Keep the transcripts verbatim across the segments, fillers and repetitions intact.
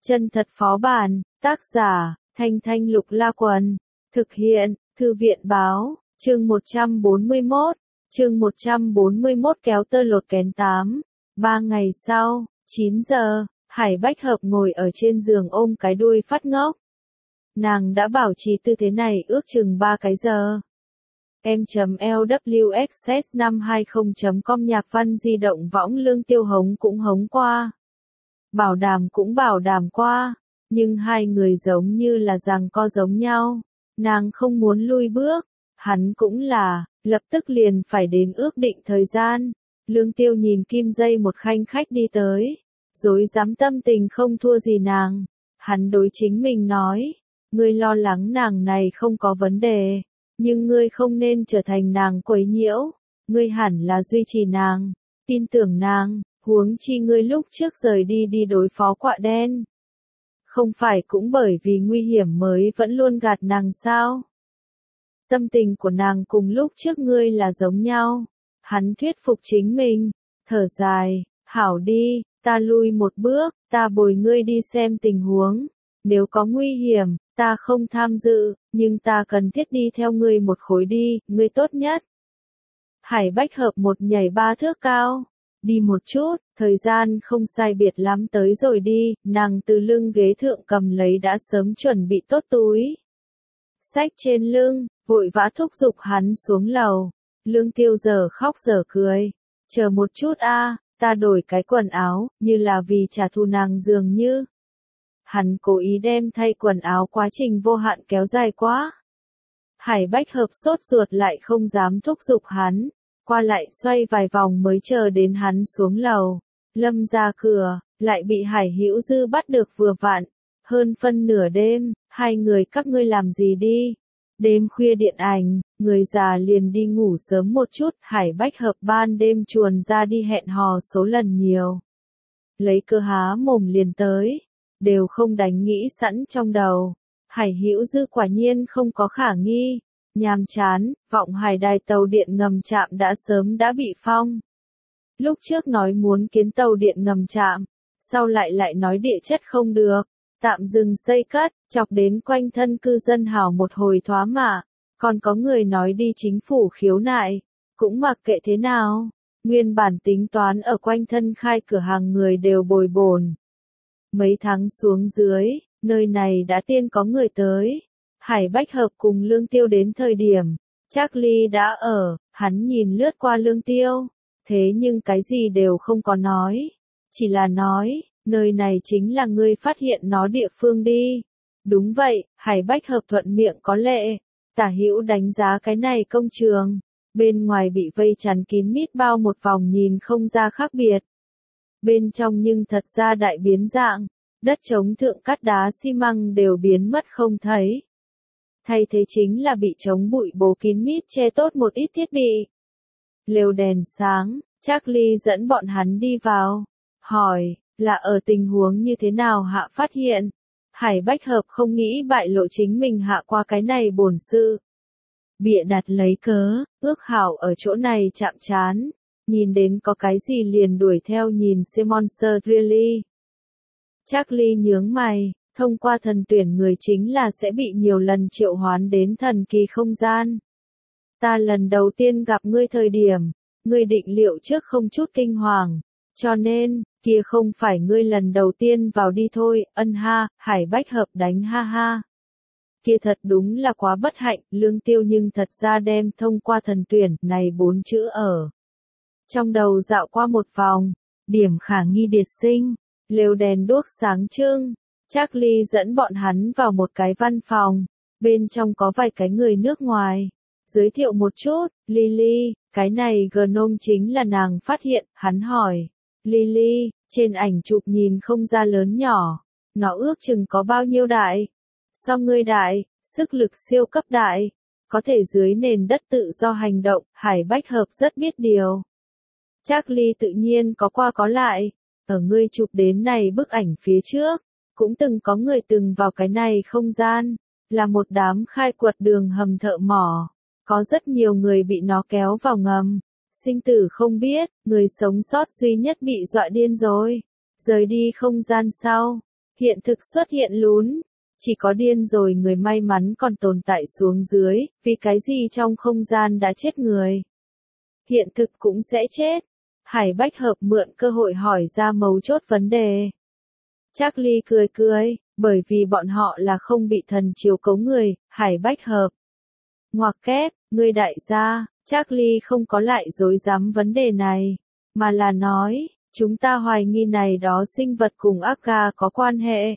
Chân thật phó bản, tác giả, Thanh Thanh Lục La Quần, thực hiện, Thư viện báo, chương một trăm bốn mươi mốt, chương một trăm bốn mươi mốt kéo tơ lột kén tám. Ba ngày sau, chín giờ, Hải Bách Hợp ngồi ở trên giường ôm cái đuôi phát ngốc. Nàng đã bảo trì tư thế này ước chừng ba cái giờ. em.lwxs năm hai không chấm com nhạc văn di động võng Lương Tiêu hống cũng hống qua. Bảo đảm cũng bảo đảm qua, nhưng hai người giống như là giằng co giống nhau. Nàng không muốn lui bước, hắn cũng là, lập tức liền phải đến ước định thời gian. Lương Tiêu nhìn kim dây một khanh khách đi tới, dối dám tâm tình không thua gì nàng. Hắn đối chính mình nói, ngươi lo lắng nàng này không có vấn đề, nhưng ngươi không nên trở thành nàng quấy nhiễu, ngươi hẳn là duy trì nàng, tin tưởng nàng, huống chi ngươi lúc trước rời đi đi đối phó quạ đen. Không phải cũng bởi vì nguy hiểm mới vẫn luôn gạt nàng sao? Tâm tình của nàng cùng lúc trước ngươi là giống nhau. Hắn thuyết phục chính mình, thở dài, hảo đi, ta lui một bước, ta bồi ngươi đi xem tình huống. Nếu có nguy hiểm, ta không tham dự, nhưng ta cần thiết đi theo ngươi một khối đi, ngươi tốt nhất. Hải Bách Hợp một nhảy ba thước cao, đi một chút, thời gian không sai biệt lắm tới rồi đi, nàng từ lưng ghế thượng cầm lấy đã sớm chuẩn bị tốt túi. Xách trên lưng, vội vã thúc giục hắn xuống lầu. Lương Tiêu giờ khóc giờ cười, chờ một chút a, ta đổi cái quần áo, như là vì trả thù nàng dường như. Hắn cố ý đem thay quần áo quá trình vô hạn kéo dài quá. Hải Bách Hợp sốt ruột lại không dám thúc giục hắn, qua lại xoay vài vòng mới chờ đến hắn xuống lầu. Lâm ra cửa, lại bị Hải Hữu Dư bắt được vừa vặn. Hơn phân nửa đêm, hai người các ngươi làm gì đi? Đêm khuya điện ảnh, người già liền đi ngủ sớm một chút. Hải Bách Hợp ban đêm chuồn ra đi hẹn hò số lần nhiều. Lấy cơ há mồm liền tới, đều không đánh nghĩ sẵn trong đầu. Hải Hữu Dư quả nhiên không có khả nghi. Nhàm chán, vọng hải đài tàu điện ngầm trạm đã sớm đã bị phong. Lúc trước nói muốn kiến tàu điện ngầm trạm, sau lại lại nói địa chất không được, tạm dừng xây cất, chọc đến quanh thân cư dân hào một hồi thoá mạ. Còn có người nói đi chính phủ khiếu nại, cũng mặc kệ thế nào, nguyên bản tính toán ở quanh thân khai cửa hàng người đều bồi bồn. Mấy tháng xuống dưới, nơi này đã tiên có người tới. Hải Bách Hợp cùng Lương Tiêu đến thời điểm, Charlie đã ở, hắn nhìn lướt qua Lương Tiêu, thế nhưng cái gì đều không có nói, chỉ là nói, nơi này chính là ngươi phát hiện nó địa phương đi. Đúng vậy, Hải Bách Hợp thuận miệng có lệ, tả hữu đánh giá cái này công trường, bên ngoài bị vây chắn kín mít bao một vòng nhìn không ra khác biệt. Bên trong nhưng thật ra đại biến dạng, đất trống thượng cát đá xi măng đều biến mất không thấy. Thay thế chính là bị chống bụi bố kín mít che tốt một ít thiết bị. Lều đèn sáng, Charlie dẫn bọn hắn đi vào, hỏi, là ở tình huống như thế nào hạ phát hiện. Hải Bách Hợp không nghĩ bại lộ chính mình hạ qua cái này bổn sự. Bịa đặt lấy cớ, ước hảo ở chỗ này chạm trán, nhìn đến có cái gì liền đuổi theo nhìn Monster Really. Charlie nhướng mày. Thông qua thần tuyển người chính là sẽ bị nhiều lần triệu hoán đến thần kỳ không gian. Ta lần đầu tiên gặp ngươi thời điểm, ngươi định liệu trước không chút kinh hoàng, cho nên, kia không phải ngươi lần đầu tiên vào đi thôi, ân ha, Hải Bách Hợp đánh ha ha. Kia thật đúng là quá bất hạnh, Lương Tiêu nhưng thật ra đem thông qua thần tuyển này bốn chữ ở. Trong đầu dạo qua một vòng, điểm khả nghi điệt sinh, lều đèn đuốc sáng trưng. Charlie dẫn bọn hắn vào một cái văn phòng, bên trong có vài cái người nước ngoài. Giới thiệu một chút, Lily, cái này Gnome chính là nàng phát hiện, hắn hỏi. Lily, trên ảnh chụp nhìn không ra lớn nhỏ, nó ước chừng có bao nhiêu đại? So ngươi đại, sức lực siêu cấp đại, có thể dưới nền đất tự do hành động, Hải Bách Hợp rất biết điều. Charlie tự nhiên có qua có lại, ở ngươi chụp đến này bức ảnh phía trước. Cũng từng có người từng vào cái này không gian, là một đám khai quật đường hầm thợ mỏ, có rất nhiều người bị nó kéo vào ngầm, sinh tử không biết, người sống sót duy nhất bị dọa điên rồi, rời đi không gian sau, Hiện thực xuất hiện lún. Chỉ có điên rồi người may mắn còn tồn tại xuống dưới, vì cái gì trong không gian đã chết người. Hiện thực cũng sẽ chết. Hải Bách Hợp mượn cơ hội hỏi ra mấu chốt vấn đề. Charlie cười cười, bởi vì bọn họ là không bị thần chiếu cố người, Hải Bách Hợp. Ngoặc kép, người đại gia, Charlie không có lại dối dám vấn đề này, mà là nói, chúng ta hoài nghi này đó sinh vật cùng Aga có quan hệ.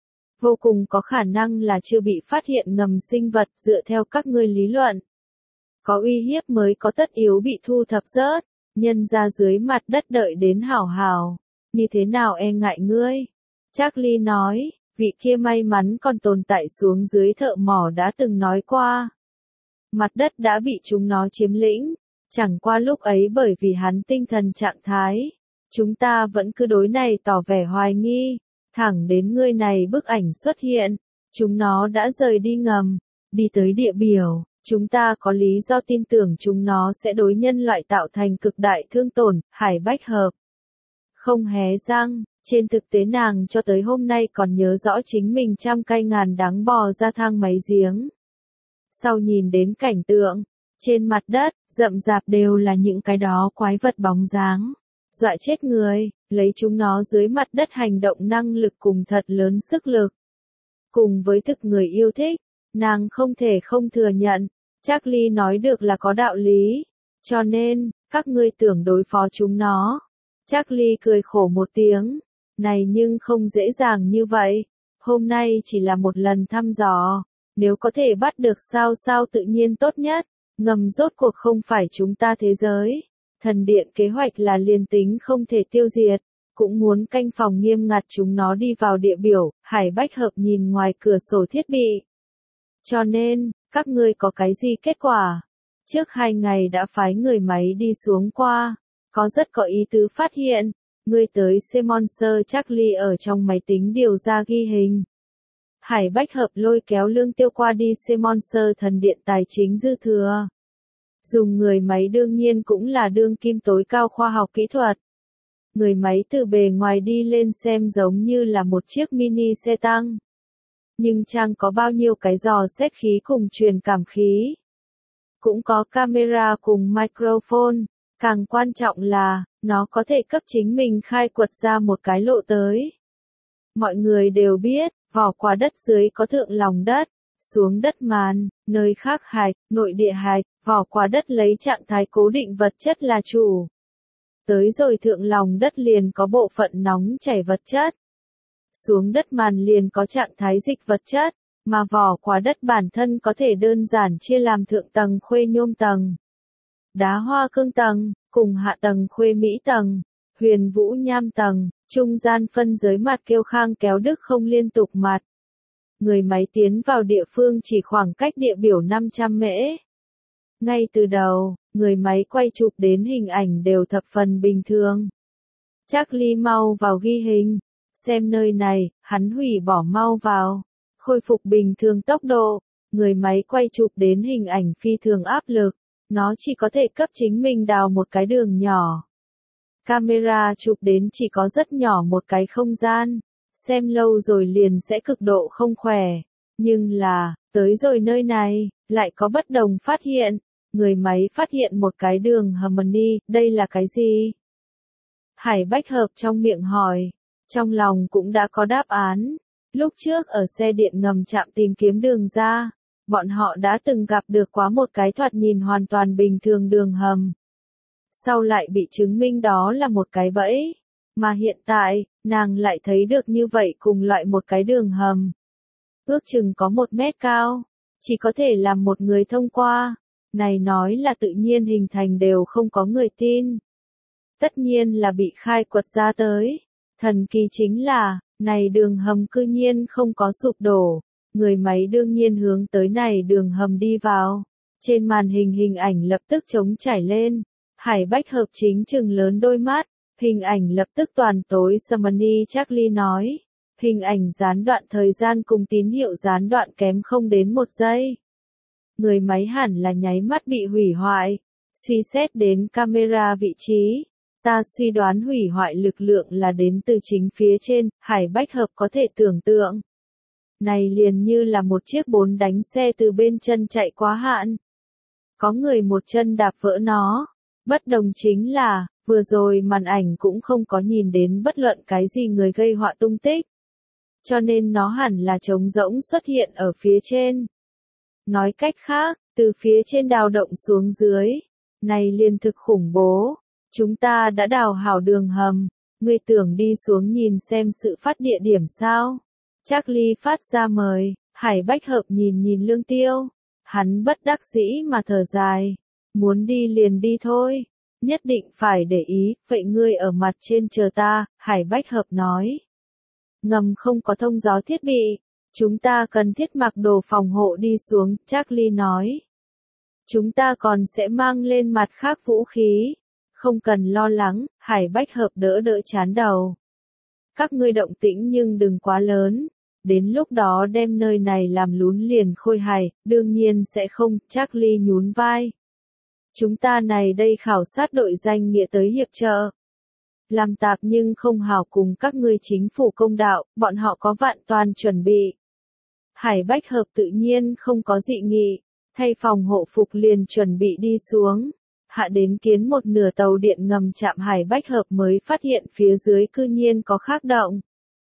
Vô cùng có khả năng là chưa bị phát hiện ngầm sinh vật dựa theo các ngươi lý luận. Có uy hiếp mới có tất yếu bị thu thập rớt, nhân ra dưới mặt đất đợi đến hảo hảo. Như thế nào e ngại ngươi? Charlie nói, vị kia may mắn còn tồn tại xuống dưới thợ mỏ đã từng nói qua. Mặt đất đã bị chúng nó chiếm lĩnh, chẳng qua lúc ấy bởi vì hắn tinh thần trạng thái. Chúng ta vẫn cứ đối này tỏ vẻ hoài nghi, thẳng đến ngươi này bức ảnh xuất hiện, chúng nó đã rời đi ngầm, đi tới địa biểu, chúng ta có lý do tin tưởng chúng nó sẽ đối nhân loại tạo thành cực đại thương tổn, Hải Bách Hợp. Không hé răng, trên thực tế nàng cho tới hôm nay còn nhớ rõ chính mình trăm cây ngàn đắng bò ra thang máy giếng. Sau nhìn đến cảnh tượng, trên mặt đất, rậm rạp đều là những cái đó quái vật bóng dáng. Dọa chết người, lấy chúng nó dưới mặt đất hành động năng lực cùng thật lớn sức lực. Cùng với thực người yêu thích, nàng không thể không thừa nhận, Charlie nói được là có đạo lý. Cho nên, các ngươi tưởng đối phó chúng nó. Charlie cười khổ một tiếng, này nhưng không dễ dàng như vậy. Hôm nay chỉ là một lần thăm dò, nếu có thể bắt được sao sao tự nhiên tốt nhất. Ngầm rốt cuộc không phải chúng ta thế giới. Thần điện kế hoạch là liên tính không thể tiêu diệt, cũng muốn canh phòng nghiêm ngặt chúng nó đi vào địa biểu, Hải Bách Hợp nhìn ngoài cửa sổ thiết bị. Cho nên, các ngươi có cái gì kết quả? Trước hai ngày đã phái người máy đi xuống qua, có rất có ý tứ phát hiện, ngươi tới Semonster Charlie ở trong máy tính điều ra ghi hình. Hải Bách Hợp lôi kéo Lương Tiêu qua đi Semonster thần điện tài chính dư thừa. Dùng người máy đương nhiên cũng là đương kim tối cao khoa học kỹ thuật. Người máy từ bề ngoài đi lên xem giống như là một chiếc mini xe tăng. Nhưng trang có bao nhiêu cái dò xét khí cùng truyền cảm khí. Cũng có camera cùng microphone. Càng quan trọng là, nó có thể cấp chính mình khai quật ra một cái lộ tới. Mọi người đều biết, vỏ quả đất dưới có thượng lòng đất. Xuống đất màn, nơi khác hạch, nội địa hạch, vỏ quả đất lấy trạng thái cố định vật chất là chủ. Tới rồi thượng lòng đất liền có bộ phận nóng chảy vật chất. Xuống đất màn liền có trạng thái dịch vật chất, mà vỏ quả đất bản thân có thể đơn giản chia làm thượng tầng khuê nhôm tầng, đá hoa cương tầng, cùng hạ tầng khuê mỹ tầng, huyền vũ nham tầng, trung gian phân giới mặt kêu khang kéo đức không liên tục mặt. Người máy tiến vào địa phương chỉ khoảng cách địa biểu năm trăm mễ. Ngay từ đầu, người máy quay chụp đến hình ảnh đều thập phần bình thường. Charlie mau vào ghi hình, xem nơi này, hắn hủy bỏ mau vào, khôi phục bình thường tốc độ, người máy quay chụp đến hình ảnh phi thường áp lực, nó chỉ có thể cấp chính mình đào một cái đường nhỏ. Camera chụp đến chỉ có rất nhỏ một cái không gian. Xem lâu rồi liền sẽ cực độ không khỏe. Nhưng là, tới rồi nơi này, lại có bất đồng phát hiện. Người máy phát hiện một cái đường harmony, đây là cái gì? Hải Bách Hợp trong miệng hỏi. Trong lòng cũng đã có đáp án. Lúc trước ở xe điện ngầm trạm tìm kiếm đường ra, bọn họ đã từng gặp được quá một cái thoạt nhìn hoàn toàn bình thường đường hầm. Sau lại bị chứng minh đó là một cái bẫy. Mà hiện tại, nàng lại thấy được như vậy cùng loại một cái đường hầm. Ước chừng có một mét cao, chỉ có thể làm một người thông qua. Này nói là tự nhiên hình thành đều không có người tin. Tất nhiên là bị khai quật ra tới. Thần kỳ chính là, này đường hầm cư nhiên không có sụp đổ. Người máy đương nhiên hướng tới này đường hầm đi vào. Trên màn hình hình ảnh lập tức trống trải lên. Hải Bách Hợp chính trừng lớn đôi mắt. Hình ảnh lập tức toàn tối Samani Charlie nói. Hình ảnh gián đoạn thời gian cùng tín hiệu gián đoạn kém không đến một giây. Người máy hẳn là nháy mắt bị hủy hoại. Suy xét đến camera vị trí. Ta suy đoán hủy hoại lực lượng là đến từ chính phía trên, Hải Bách Hợp có thể tưởng tượng. Này liền như là một chiếc bốn đánh xe từ bên chân chạy quá hạn. Có người một chân đạp vỡ nó. Bất đồng chính là, vừa rồi màn ảnh cũng không có nhìn đến bất luận cái gì người gây họa tung tích. Cho nên nó hẳn là trống rỗng xuất hiện ở phía trên. Nói cách khác, từ phía trên đào động xuống dưới. Này liền thực khủng bố. Chúng ta đã đào hảo đường hầm. Ngươi tưởng đi xuống nhìn xem sự phát địa điểm sao? Charlie phát ra mời. Hải Bách Hợp nhìn nhìn Lương Tiêu. Hắn bất đắc dĩ mà thở dài. Muốn đi liền đi thôi. Nhất định phải để ý, vậy ngươi ở mặt trên chờ ta, Hải Bách Hợp nói. Ngầm không có thông gió thiết bị. Chúng ta cần thiết mặc đồ phòng hộ đi xuống, Charlie nói. Chúng ta còn sẽ mang lên mặt khác vũ khí. Không cần lo lắng, Hải Bách Hợp đỡ đỡ chán đầu. Các ngươi động tĩnh nhưng đừng quá lớn. Đến lúc đó đem nơi này làm lún liền khôi hài, đương nhiên sẽ không, Charlie nhún vai. Chúng ta này đây khảo sát đội danh nghĩa tới hiệp trợ. Làm tạp nhưng không hảo cùng các ngươi chính phủ công đạo, bọn họ có vạn toàn chuẩn bị. Hải Bách Hợp tự nhiên không có dị nghị, thay phòng hộ phục liền chuẩn bị đi xuống. Hạ đến kiến một nửa tàu điện ngầm chạm Hải Bách Hợp mới phát hiện phía dưới cư nhiên có khác động.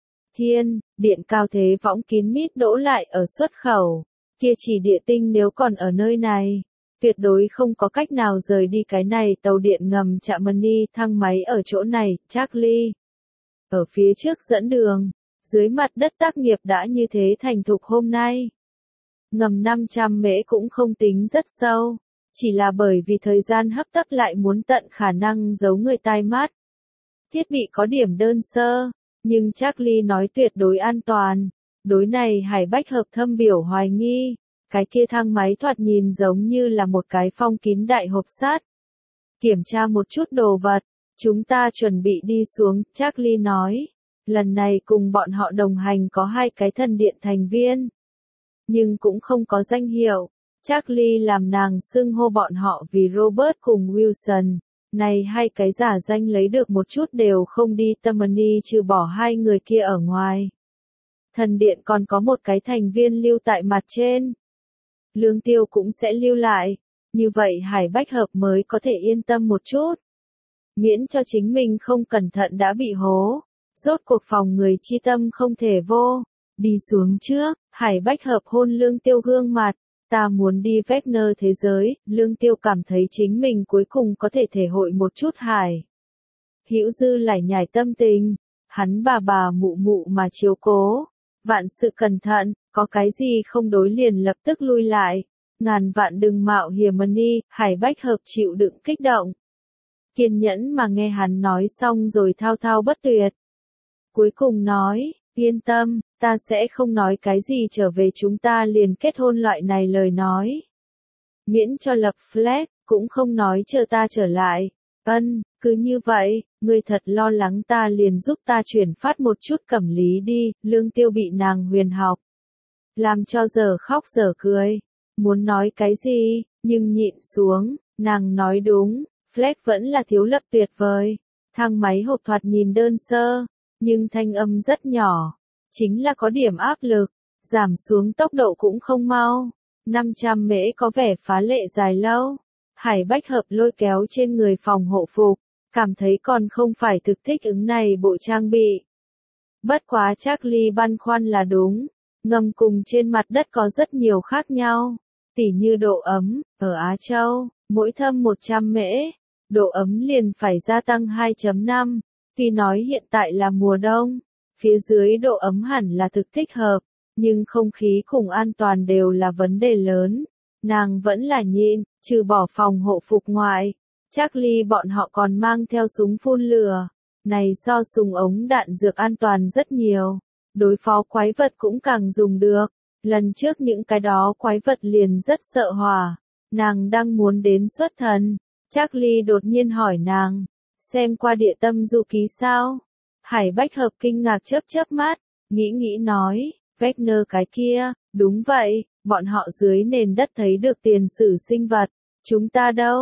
Thiên, điện cao thế võng kín mít đỗ lại ở xuất khẩu. Kia chỉ địa tinh nếu còn ở nơi này, tuyệt đối không có cách nào rời đi cái này tàu điện ngầm chạm Money thang máy ở chỗ này, Charlie. Ở phía trước dẫn đường, dưới mặt đất tác nghiệp đã như thế thành thục hôm nay. Ngầm năm trăm mễ cũng không tính rất sâu, chỉ là bởi vì thời gian hấp tấp lại muốn tận khả năng giấu người tai mắt. Thiết bị có điểm đơn sơ, nhưng Charlie nói tuyệt đối an toàn. Đối này Hải Bách Hợp thâm biểu hoài nghi. Cái kia thang máy thoạt nhìn giống như là một cái phong kín đại hộp sắt. Kiểm tra một chút đồ vật, chúng ta chuẩn bị đi xuống, Charlie nói. Lần này cùng bọn họ đồng hành có hai cái thần điện thành viên. Nhưng cũng không có danh hiệu. Charlie làm nàng xưng hô bọn họ vì Robert cùng Wilson. Này hai cái giả danh lấy được một chút đều không đi Tammany trừ bỏ hai người kia ở ngoài. Thần điện còn có một cái thành viên lưu tại mặt trên. Lương Tiêu cũng sẽ lưu lại. Như vậy Hải Bách Hợp mới có thể yên tâm một chút. Miễn cho chính mình không cẩn thận đã bị hố. Rốt cuộc phòng người chi tâm không thể vô. Đi xuống trước, Hải Bách Hợp hôn Lương Tiêu gương mặt. Ta muốn đi Wagner thế giới, Lương Tiêu cảm thấy chính mình cuối cùng có thể thể hội một chút hải. Hữu dư lải nhải tâm tình, hắn bà bà mụ mụ mà chiếu cố. Vạn sự cẩn thận, có cái gì không đối liền lập tức lui lại. Ngàn vạn đừng mạo hiểm Money, Hải Bách Hợp chịu đựng kích động. Kiên nhẫn mà nghe hắn nói xong rồi thao thao bất tuyệt. Cuối cùng nói, yên tâm, ta sẽ không nói cái gì trở về chúng ta liền kết hôn loại này lời nói. Miễn cho lập flag, cũng không nói chờ ta trở lại. Ân, cứ như vậy, ngươi thật lo lắng ta liền giúp ta chuyển phát một chút cẩm lý đi, Lương Tiêu bị nàng huyền học. Làm cho giờ khóc giờ cười. Muốn nói cái gì, nhưng nhịn xuống, nàng nói đúng, flag vẫn là thiếu lập tuyệt vời. Thang máy hộp thoạt nhìn đơn sơ, nhưng thanh âm rất nhỏ. Chính là có điểm áp lực, giảm xuống tốc độ cũng không mau. năm trăm mễ có vẻ phá lệ dài lâu. Hải Bách Hợp lôi kéo trên người phòng hộ phục, cảm thấy còn không phải thực thích ứng này bộ trang bị. Bất quá Charlie băn khoăn là đúng, ngầm cùng trên mặt đất có rất nhiều khác nhau. Tỉ như độ ấm, ở Á Châu, mỗi thâm một trăm mễ, độ ấm liền phải gia tăng hai phẩy năm. Tuy nói hiện tại là mùa đông, phía dưới độ ấm hẳn là thực thích hợp, nhưng không khí cùng an toàn đều là vấn đề lớn. Nàng vẫn là nhịn, trừ bỏ phòng hộ phục ngoại. Charlie bọn họ còn mang theo súng phun lửa. Này so súng ống đạn dược an toàn rất nhiều. Đối phó quái vật cũng càng dùng được. Lần trước những cái đó quái vật liền rất sợ hỏa. Nàng đang muốn đến xuất thần. Charlie đột nhiên hỏi nàng. Xem qua địa tâm du ký sao? Hải Bách Hợp kinh ngạc chớp chớp mắt. Nghĩ nghĩ nói. Wagner cái kia, đúng vậy. Bọn họ dưới nền đất thấy được tiền sử sinh vật. Chúng ta đâu?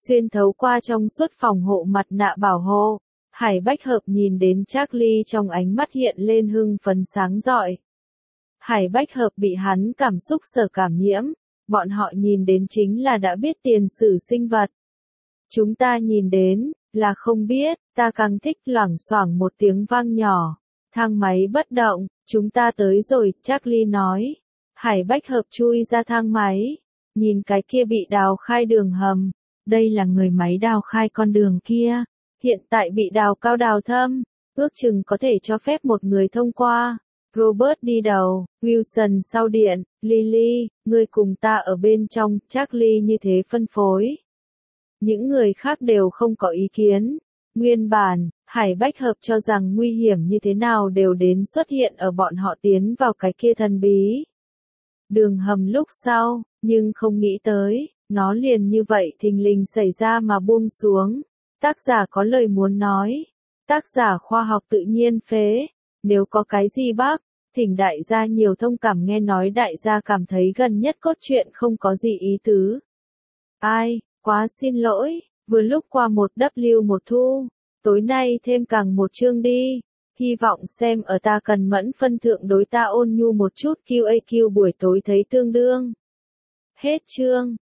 Xuyên thấu qua trong suốt phòng hộ mặt nạ bảo hộ, Hải Bách Hợp nhìn đến Charlie trong ánh mắt hiện lên hưng phấn sáng rọi. Hải Bách Hợp bị hắn cảm xúc sở cảm nhiễm, bọn họ nhìn đến chính là đã biết tiền sử sinh vật. Chúng ta nhìn đến, là không biết, ta càng thích loảng xoảng một tiếng vang nhỏ. Thang máy bất động, chúng ta tới rồi, Charlie nói. Hải Bách Hợp chui ra thang máy, nhìn cái kia bị đào khai đường hầm. Đây là người máy đào khai con đường kia, hiện tại bị đào cao đào thâm, ước chừng có thể cho phép một người thông qua. Robert đi đầu, Wilson sau điện, Lily, ngươi cùng ta ở bên trong, Charlie như thế phân phối. Những người khác đều không có ý kiến. Nguyên bản, Hải Bách Hợp cho rằng nguy hiểm như thế nào đều đến xuất hiện ở bọn họ tiến vào cái kia thần bí đường hầm lúc sau, nhưng không nghĩ tới, nó liền như vậy thình lình xảy ra mà buông xuống. Tác giả có lời muốn nói. Tác giả khoa học tự nhiên phế. Nếu có cái gì bác, thỉnh đại gia nhiều thông cảm, nghe nói đại gia cảm thấy gần nhất cốt truyện không có gì ý tứ. Ai, quá xin lỗi, vừa lúc qua một W một thu, tối nay thêm càng một chương đi. Hy vọng xem ở ta cần mẫn phân thượng đối ta ôn nhu một chút, Q A Q buổi tối thấy tương đương. Hết chương.